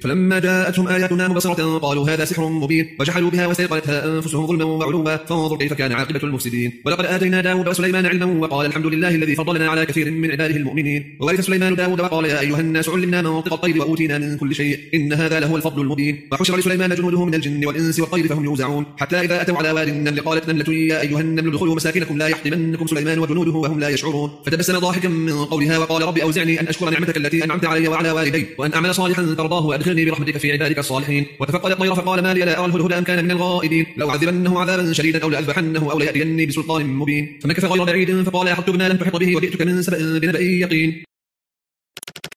فلما جاءتهم آياتنا مبصرة قالوا هذا سحر مبين وجحدوا بها واستيقنتها أنفسهم ظلما وعلوا فانظر كيف كان عاقبة المفسدين. ولقد آتينا داود وسليمان علما وقال الحمد لله الذي فضلنا على كثير من عباده المؤمنين. وورث سليمان داود وقال يا أيها الناس علمنا منطق الطير وأوتينا من كل شيء إن هذا لهو الفضل المبين. وحشر لسليمان جنوده من الجن والإنس والطير فهم يوزعون حتى إذا أتوا على واد النمل قالت نملة يا أيها النمل ادخلوا مساكنكم لا يحطمنكم سليمان وجنوده وهم لا يشعرون. فتبسم ضاحكا من قولها وقال رب أوزعني أن أشكر نعمتك التي أنعمت علي وعلى والدي وأن أعمل صالحا ترضاه وأدخلني برحمتك في عبادك الصالحين. وتفقد الطير فقال ما لي لا أرى الهدهد أم كان من الغائبين لو عذبنه عذابا شديدا أو لأذبحنه أو ليأتيني بسلطان مبين. فمكث غير بعيد فقال أحطت بما لم تحط به وجئتك من سبأ بنبأ يقين.